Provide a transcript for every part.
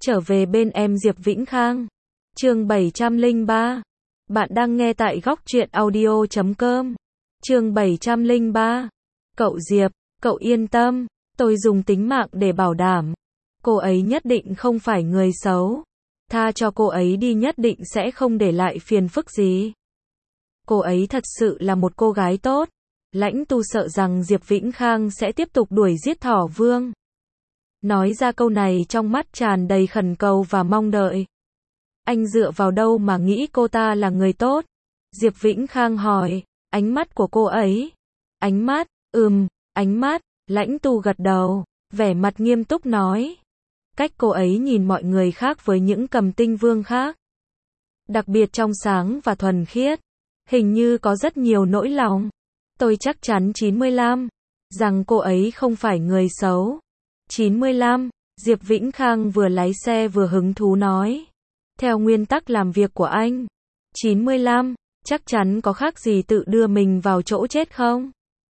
Trở về bên em Diệp Vĩnh Khang. Chương 703. Bạn đang nghe tại góc truyện audio.com. Chương 703. Cậu Diệp, cậu yên tâm, tôi dùng tính mạng để bảo đảm. Cô ấy nhất định không phải người xấu. Tha cho cô ấy đi, nhất định sẽ không để lại phiền phức gì. Cô ấy thật sự là một cô gái tốt. Lãnh Tu sợ rằng Diệp Vĩnh Khang sẽ tiếp tục đuổi giết Thỏ Vương. Nói ra câu này trong mắt tràn đầy khẩn cầu và mong đợi. Anh dựa vào đâu mà nghĩ cô ta là người tốt? Diệp Vĩnh Khang hỏi. Ánh mắt của cô ấy. Ánh mắt, ánh mắt. Lãnh Tu gật đầu, vẻ mặt nghiêm túc nói. Cách cô ấy nhìn mọi người khác với những Cầm Tinh Vương khác. Đặc biệt trong sáng và thuần khiết. Hình như có rất nhiều nỗi lòng. Tôi chắc chắn 95. Rằng cô ấy không phải người xấu. 95. Diệp Vĩnh Khang vừa lái xe vừa hứng thú nói. Theo nguyên tắc làm việc của anh. 95. Chắc chắn có khác gì tự đưa mình vào chỗ chết không?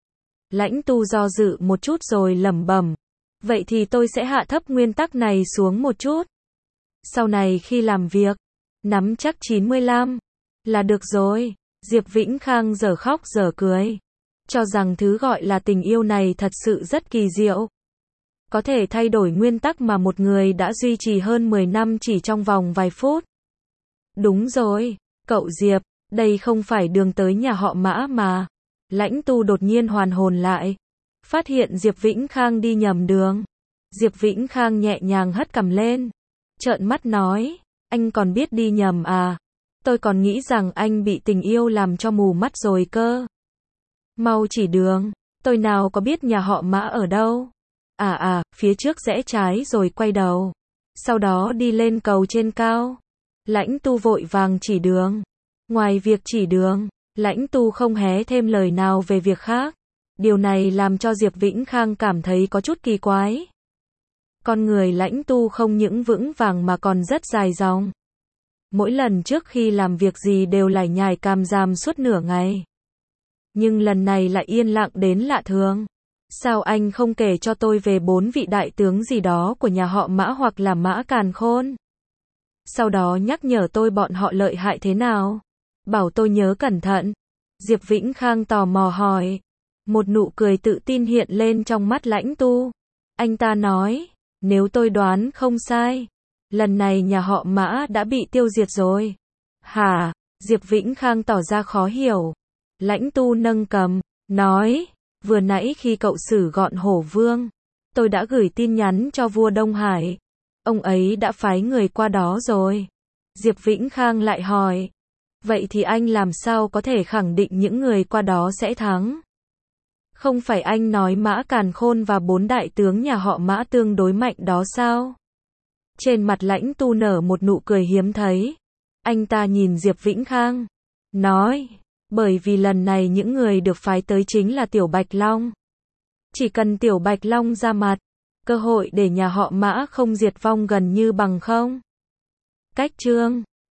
Lãnh Tu do dự một chút rồi lẩm bẩm. Vậy thì tôi sẽ hạ thấp nguyên tắc này xuống một chút. Sau này khi làm việc, nắm chắc 95. Là được rồi. Diệp Vĩnh Khang giờ khóc giờ cười. Cho rằng thứ gọi là tình yêu này thật sự rất kỳ diệu. Có thể thay đổi nguyên tắc mà một người đã duy trì hơn 10 năm chỉ trong vòng vài phút. Đúng rồi, cậu Diệp, đây không phải đường tới nhà họ Mã mà. Lãnh Tu đột nhiên hoàn hồn lại. Phát hiện Diệp Vĩnh Khang đi nhầm đường. Diệp Vĩnh Khang nhẹ nhàng hất cằm lên. Trợn mắt nói, anh còn biết đi nhầm à? Tôi còn nghĩ rằng anh bị tình yêu làm cho mù mắt rồi cơ. Mau chỉ đường, tôi nào có biết nhà họ Mã ở đâu. Phía trước rẽ trái rồi quay đầu. Sau đó đi lên cầu trên cao. Lãnh Tu vội vàng chỉ đường. Ngoài việc chỉ đường, Lãnh Tu không hé thêm lời nào về việc khác. Điều này làm cho Diệp Vĩnh Khang cảm thấy có chút kỳ quái. Con người Lãnh Tu không những vững vàng mà còn rất dài dòng. Mỗi lần trước khi làm việc gì đều lải nhải càm ràm suốt nửa ngày. Nhưng lần này lại yên lặng đến lạ thường. Sao anh không kể cho tôi về 4 vị đại tướng gì đó của nhà họ Mã hoặc là Mã Càn Khôn? Sau đó nhắc nhở tôi bọn họ lợi hại thế nào? Bảo tôi nhớ cẩn thận. Diệp Vĩnh Khang tò mò hỏi. Một nụ cười tự tin hiện lên trong mắt Lãnh Tu. Anh ta nói, nếu tôi đoán không sai, lần này nhà họ Mã đã bị tiêu diệt rồi. Hả? Diệp Vĩnh Khang tỏ ra khó hiểu. Lãnh Tu nâng cằm, nói, vừa nãy khi cậu xử gọn Hổ Vương, tôi đã gửi tin nhắn cho vua Đông Hải. Ông ấy đã phái người qua đó rồi. Diệp Vĩnh Khang lại hỏi, vậy thì anh làm sao có thể khẳng định những người qua đó sẽ thắng? Không phải anh nói Mã Càn Khôn và 4 đại tướng nhà họ Mã tương đối mạnh đó sao? Trên mặt Lãnh Tu nở một nụ cười hiếm thấy. Anh ta nhìn Diệp Vĩnh Khang, nói, bởi vì lần này những người được phái tới chính là Tiểu Bạch Long. Chỉ cần Tiểu Bạch Long ra mặt, cơ hội để nhà họ Mã không diệt vong gần như bằng không. Cách chương